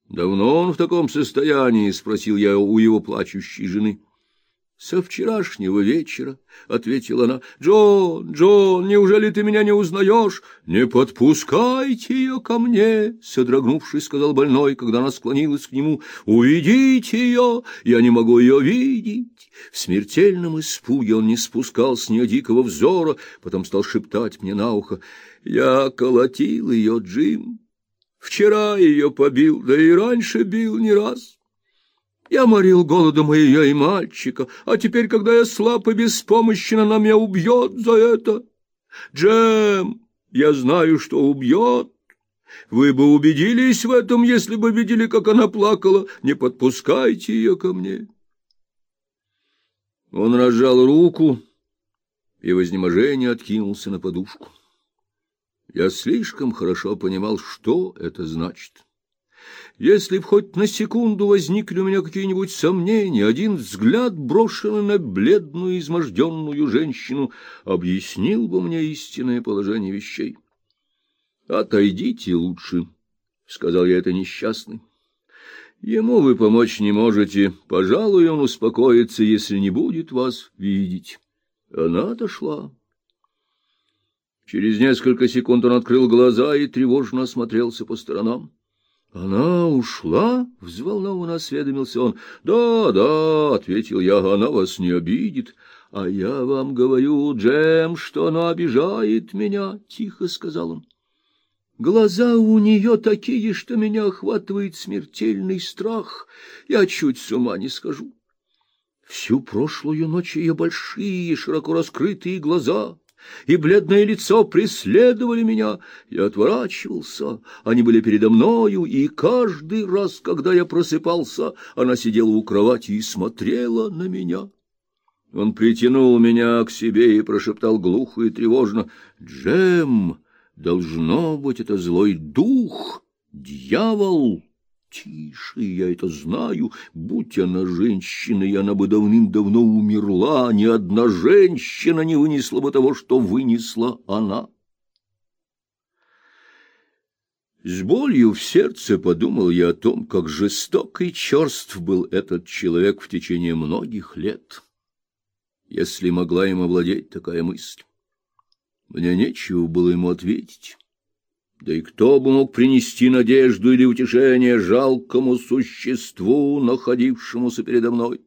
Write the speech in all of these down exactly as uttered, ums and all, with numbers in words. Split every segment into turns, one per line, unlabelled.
— Давно он в таком состоянии? — спросил я у его плачущей жены. — Со вчерашнего вечера, — ответила она. — Джон, Джон, неужели ты меня не узнаешь? — Не подпускайте ее ко мне, — содрогнувшись, сказал больной, когда она склонилась к нему. — Уведите ее, я не могу ее видеть. В смертельном испуге он не спускал с нее дикого взора, потом стал шептать мне на ухо: — Я колотил ее, Джим. Вчера ее побил, да и раньше бил не раз. Я морил голодом и ее, и мальчика, а теперь, когда я слаб и беспомощен, она меня убьет за это. Джем, я знаю, что убьет. Вы бы убедились в этом, если бы видели, как она плакала. Не подпускайте ее ко мне. Он разжал руку и в изнеможении откинулся на подушку. Я слишком хорошо понимал, что это значит. Если б хоть на секунду возникли у меня какие-нибудь сомнения, один взгляд, брошенный на бледную, изможденную женщину, объяснил бы мне истинное положение вещей. — Отойдите лучше, — сказал я это несчастный. — Ему вы помочь не можете. Пожалуй, он успокоится, если не будет вас видеть. Она отошла. Через несколько секунд он открыл глаза и тревожно осмотрелся по сторонам. — Она ушла? — взволнованно осведомился он. — Да, да, — ответил я, — она вас не обидит. — А я вам говорю, Джем, что она обижает меня, — тихо сказал он. Глаза у нее такие, что меня охватывает смертельный страх. Я чуть с ума не схожу. Всю прошлую ночь ее большие, широко раскрытые глаза и бледное лицо преследовали меня. Я отворачивался, они были передо мною, и каждый раз, когда я просыпался, она сидела у кровати и смотрела на меня. Он притянул меня к себе и прошептал глухо и тревожно: «Джем, должно быть, это злой дух, дьявол». Тише, я это знаю. Будь она женщиной, она бы давным-давно умерла. Ни одна женщина не вынесла бы того, что вынесла она. С болью в сердце подумал я о том, как жесток и черств был этот человек в течение многих лет, если могла им овладеть такая мысль. Мне нечего было ему ответить. Да и кто бы мог принести надежду или утешение жалкому существу, находившемуся передо мной?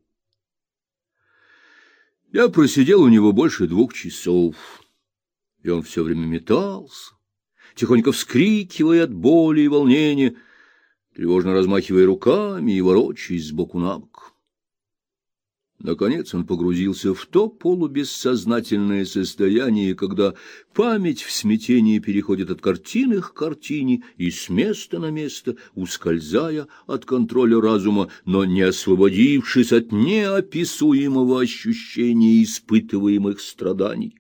Я просидел у него больше двух часов, и он все время метался, тихонько вскрикивая от боли и волнения, тревожно размахивая руками и ворочаясь сбоку на бок. Наконец он погрузился в то полубессознательное состояние, когда память в смятении переходит от картины к картине и с места на место, ускользая от контроля разума, но не освободившись от неописуемого ощущения испытываемых страданий.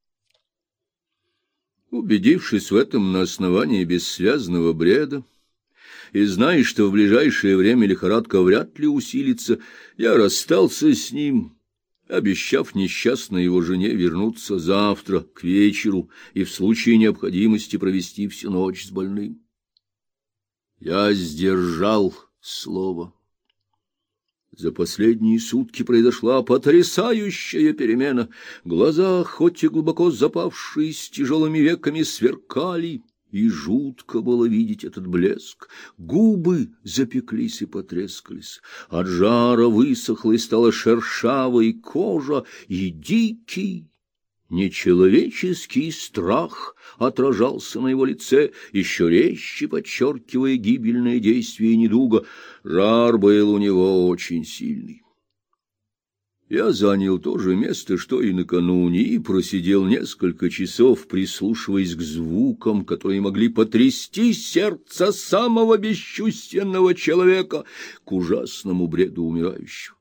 Убедившись в этом на основании бессвязного бреда, и зная, что в ближайшее время лихорадка вряд ли усилится, я расстался с ним, обещав несчастной его жене вернуться завтра к вечеру и в случае необходимости провести всю ночь с больным. Я сдержал слово. За последние сутки произошла потрясающая перемена. Глаза, хоть и глубоко запавшие с тяжелыми веками, сверкали, и жутко было видеть этот блеск. Губы запеклись и потрескались, от жара высохла и стала шершавой кожа, и дикий, нечеловеческий страх отражался на его лице, еще резче подчеркивая гибельное действие недуга. Жар был у него очень сильный. Я занял то же место, что и накануне, и просидел несколько часов, прислушиваясь к звукам, которые могли потрясти сердце самого бесчувственного человека, к ужасному бреду умирающего.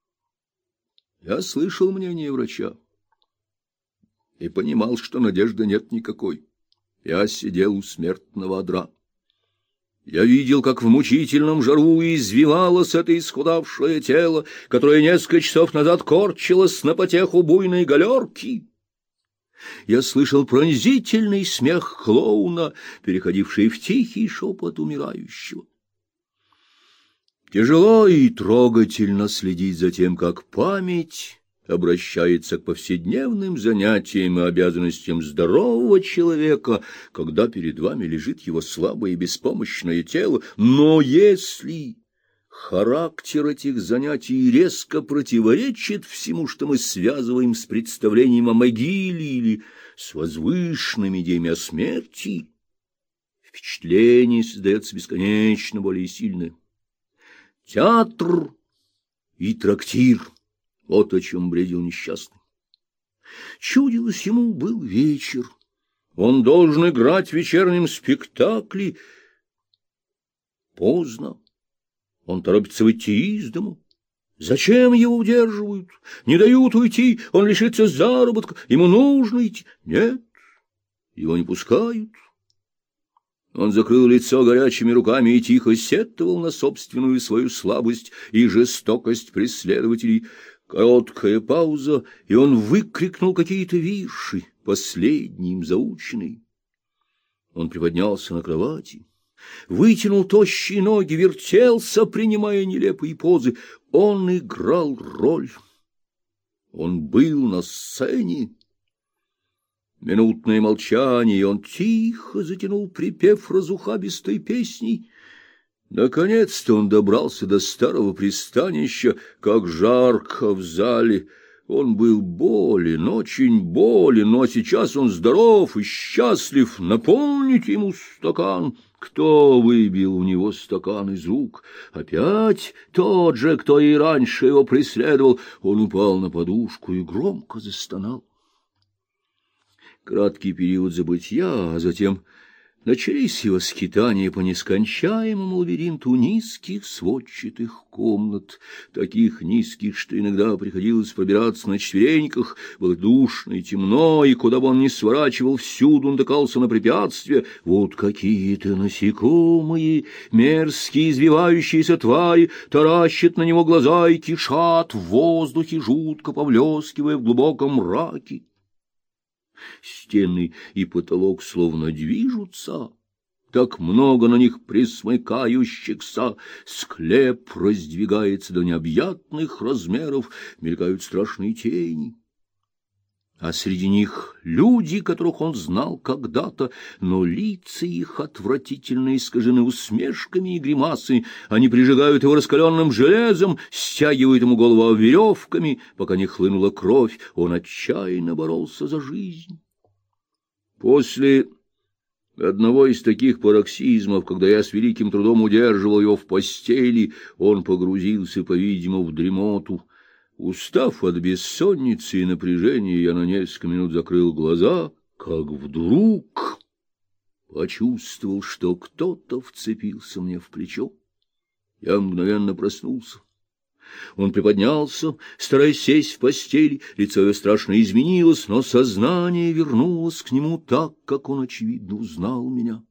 Я слышал мнение врача и понимал, что надежды нет никакой. Я сидел у смертного одра. Я видел, как в мучительном жару извивалось это исхудавшее тело, которое несколько часов назад корчилось на потеху буйной галерки. Я слышал пронзительный смех клоуна, переходивший в тихий шепот умирающего. Тяжело и трогательно следить за тем, как память обращается к повседневным занятиям и обязанностям здорового человека, когда перед вами лежит его слабое и беспомощное тело. Но если характер этих занятий резко противоречит всему, что мы связываем с представлением о могиле или с возвышенными идеями о смерти, впечатление создается бесконечно более сильное. Театр и трактир — вот о чем бредил несчастный. Чудилось ему, был вечер. Он должен играть в вечернем спектакле. Поздно. Он торопится выйти из дому. Зачем его удерживают? Не дают уйти, он лишится заработка, ему нужно идти. Нет, его не пускают. Он закрыл лицо горячими руками и тихо сетовал на собственную свою слабость и жестокость преследователей. Короткая пауза, и он выкрикнул какие-то вирши, последние им заученные. Он приподнялся на кровати, вытянул тощие ноги, вертелся, принимая нелепые позы. Он играл роль. Он был на сцене. Минутное молчание, и он тихо затянул припев разухабистой песней. Наконец-то он добрался до старого пристанища, как жарко в зале. Он был болен, очень болен, но сейчас он здоров и счастлив. Наполните ему стакан. Кто выбил у него стакан из рук? Опять тот же, кто и раньше его преследовал. Он упал на подушку и громко застонал. Краткий период забытья, а затем начались его скитания по нескончаемому лабиринту низких сводчатых комнат, таких низких, что иногда приходилось пробираться на четвереньках. Было душно и темно, и куда бы он ни сворачивал, всюду натыкался на препятствия. Вот какие-то насекомые, мерзкие извивающиеся твари, таращат на него глаза и кишат в воздухе, жутко повлескивая в глубоком мраке. Стены и потолок словно движутся, так много на них присмыкающихся. Склеп раздвигается до необъятных размеров, мелькают страшные тени. А среди них люди, которых он знал когда-то, но лица их отвратительно искажены усмешками и гримасами. Они прижигают его раскаленным железом, стягивают ему голову веревками, пока не хлынула кровь. Он отчаянно боролся за жизнь. После одного из таких пароксизмов, когда я с великим трудом удерживал его в постели, он погрузился, по-видимому, в дремоту. Устав от бессонницы и напряжения, я на несколько минут закрыл глаза, как вдруг почувствовал, что кто-то вцепился мне в плечо. Я мгновенно проснулся. Он приподнялся, стараясь сесть в постели, лицо его страшно изменилось, но сознание вернулось к нему так, как он, очевидно, узнал меня.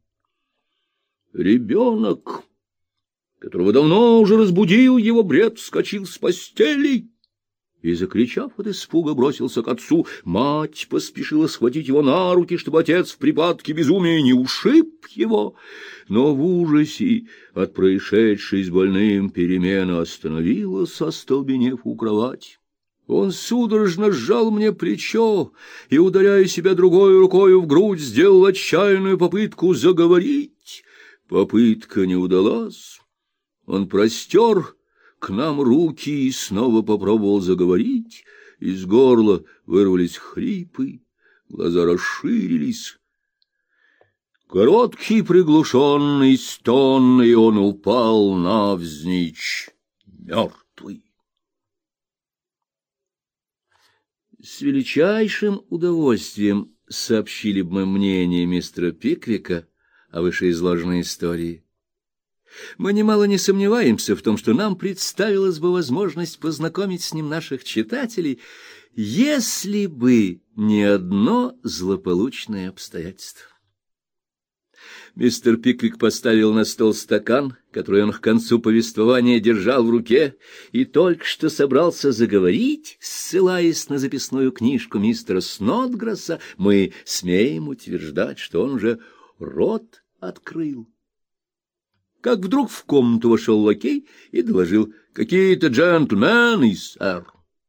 Ребенок, которого давно уже разбудил его бред, вскочил с постели и, закричав от испуга, бросился к отцу. Мать поспешила схватить его на руки, чтобы отец в припадке безумия не ушиб его, но в ужасе от происшедшей с больным перемены остановилась, остолбенев у кровати. Он судорожно сжал мне плечо и, ударяя себя другой рукою в грудь, сделал отчаянную попытку заговорить. Попытка не удалась. Он простер к нам руки и снова попробовал заговорить. Из горла вырвались хрипы, глаза расширились. Короткий приглушенный стон, и он упал навзничь, мертвый. С величайшим удовольствием сообщили бы мы мнение мистера Пиквика о вышеизложенной истории. Мы немало не сомневаемся в том, что нам представилась бы возможность познакомить с ним наших читателей, если бы не одно злополучное обстоятельство. Мистер Пиквик поставил на стол стакан, который он к концу повествования держал в руке, и только что собрался заговорить, ссылаясь на записную книжку мистера Снодграсса. Мы смеем утверждать, что он уже рот открыл. как вдруг в комнату вошел лакей и доложил: «Какие-то джентльмены, сэр».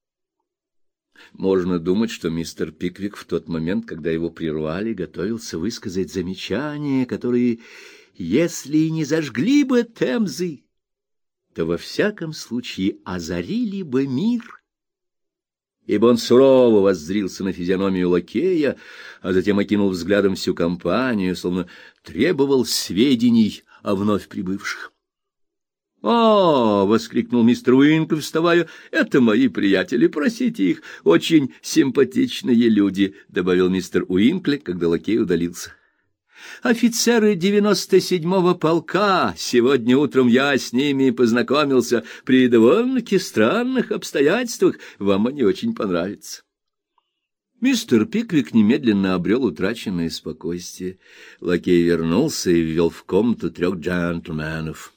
Можно думать, что мистер Пиквик в тот момент, когда его прервали, готовился высказать замечания, которые, если и не зажгли бы Темзы, то во всяком случае озарили бы мир. Ибо он сурово воззрился на физиономию лакея, а затем окинул взглядом всю компанию, словно требовал сведений о вновь прибывших. — О, — воскликнул мистер Уинкл, вставая, — это мои приятели, просите их, очень симпатичные люди, — добавил мистер Уинкли, когда лакей удалился. — Офицеры девяносто седьмого полка, сегодня утром я с ними познакомился при довольно-таки странных обстоятельствах, вам они очень понравятся. Мистер Пиквик немедленно обрел утраченное спокойствие. Лакей вернулся и ввел в комнату трех джентльменов.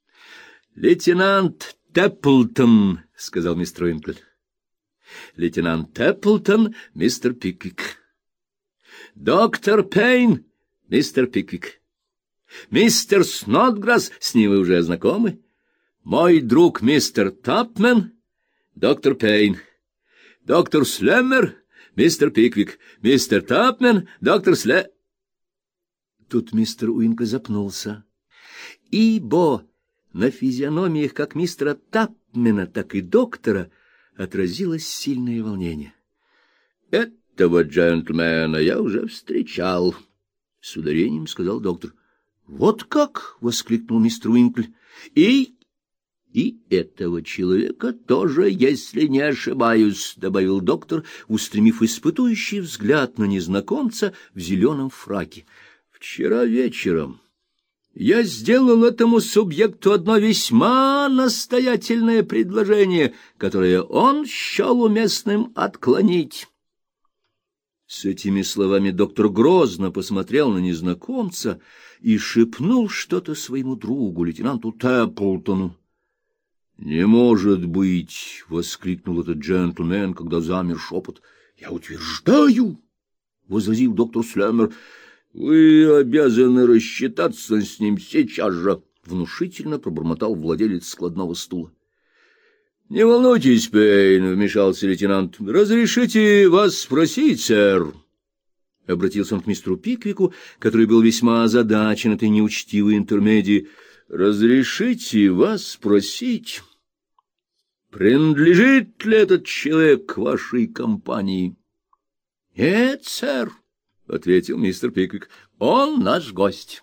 «Лейтенант Тэпплтон», — сказал мистер Уинкл. «Лейтенант Тэпплтон, мистер Пиквик. Доктор Пейн, мистер Пиквик. Мистер Снодграсс, с ним вы уже знакомы. Мой друг мистер Тапмен, доктор Пейн. Доктор Слеммер, мистер Пиквик. Мистер Тапмен, доктор Сле...» Тут мистер Уинкл запнулся, ибо на физиономиях как мистера Тапмена, так и доктора отразилось сильное волнение. — Этого джентльмена я уже встречал, — с ударением сказал доктор. — Вот как! — воскликнул мистер Уинкл. — И... и этого человека тоже, если не ошибаюсь, — добавил доктор, устремив испытующий взгляд на незнакомца в зеленом фраке. — Вчера вечером я сделал этому субъекту одно весьма настоятельное предложение, которое он счел уместным отклонить. С этими словами доктор грозно посмотрел на незнакомца и шепнул что-то своему другу, лейтенанту Тэпплтону. — Не может быть! — воскликнул этот джентльмен, когда замер шепот. — Я утверждаю! — возразил доктор Слеммер. — Вы обязаны рассчитаться с ним сейчас же, — внушительно пробормотал владелец складного стула. — Не волнуйтесь, Пейн, — вмешался лейтенант. — Разрешите вас спросить, сэр? — обратился он к мистеру Пиквику, который был весьма озадачен этой неучтивой интермедией. — Разрешите вас спросить, принадлежит ли этот человек к вашей компании? — Нет, сэр, — ответил мистер Пиквик, — он наш гость.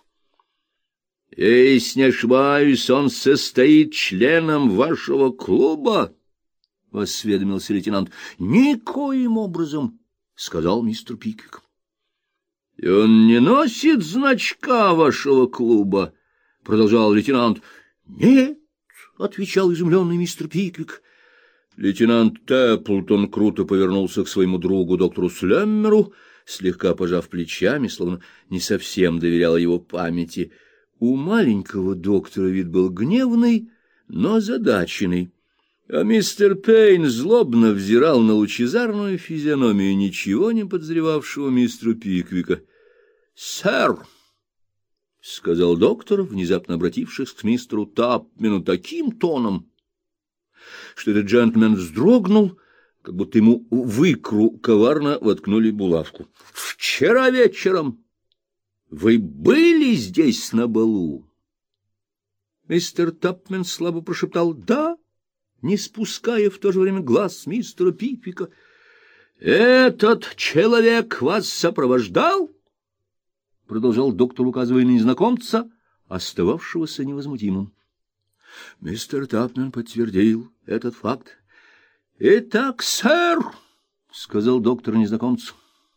— Если не ошибаюсь, он состоит членом вашего клуба? — осведомился лейтенант. — Никоим образом, — сказал мистер Пиквик. — И он не носит значка вашего клуба? — продолжал лейтенант. — Нет, — отвечал изумленный мистер Пиквик. Лейтенант Тэпплтон круто повернулся к своему другу доктору Слеммеру, слегка пожав плечами, словно не совсем доверял его памяти. У маленького доктора вид был гневный, но озадаченный, а мистер Пейн злобно взирал на лучезарную физиономию ничего не подозревавшего мистера Пиквика. — Сэр, — сказал доктор, внезапно обратившись к мистеру Тапмену таким тоном, что этот джентльмен вздрогнул, как будто ему в икру коварно воткнули булавку. — Вчера вечером вы были здесь на балу? Мистер Тапмен слабо прошептал «да», не спуская в то же время глаз с мистера Пиквика. — Этот человек вас сопровождал? — продолжал доктор, указывая на незнакомца, остававшегося невозмутимым. Мистер Тапмен подтвердил этот факт. — Итак, сэр, — сказал доктор незнакомцу,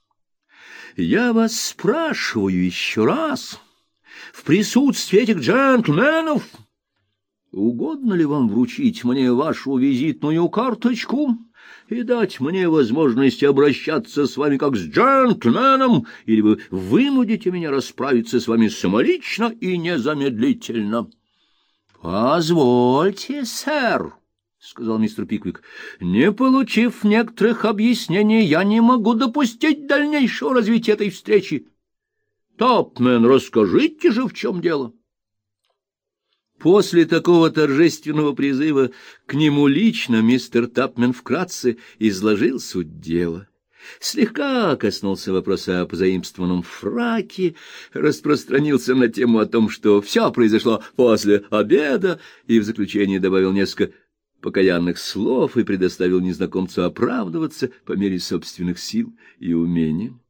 — я вас спрашиваю еще раз, в присутствии этих джентльменов, угодно ли вам вручить мне вашу визитную карточку и дать мне возможность обращаться с вами как с джентльменом, или вы вынудите меня расправиться с вами самолично и незамедлительно? — Позвольте, сэр, — сказал мистер Пиквик, — не получив некоторых объяснений, я не могу допустить дальнейшего развития этой встречи. Тапмен, расскажите же, в чем дело. После такого торжественного призыва к нему лично мистер Тапмен вкратце изложил суть дела. Слегка коснулся вопроса о позаимствованном фраке, распространился на тему о том, что все произошло после обеда, и в заключение добавил несколько покаянных слов и предоставил незнакомцу оправдываться по мере собственных сил и умения.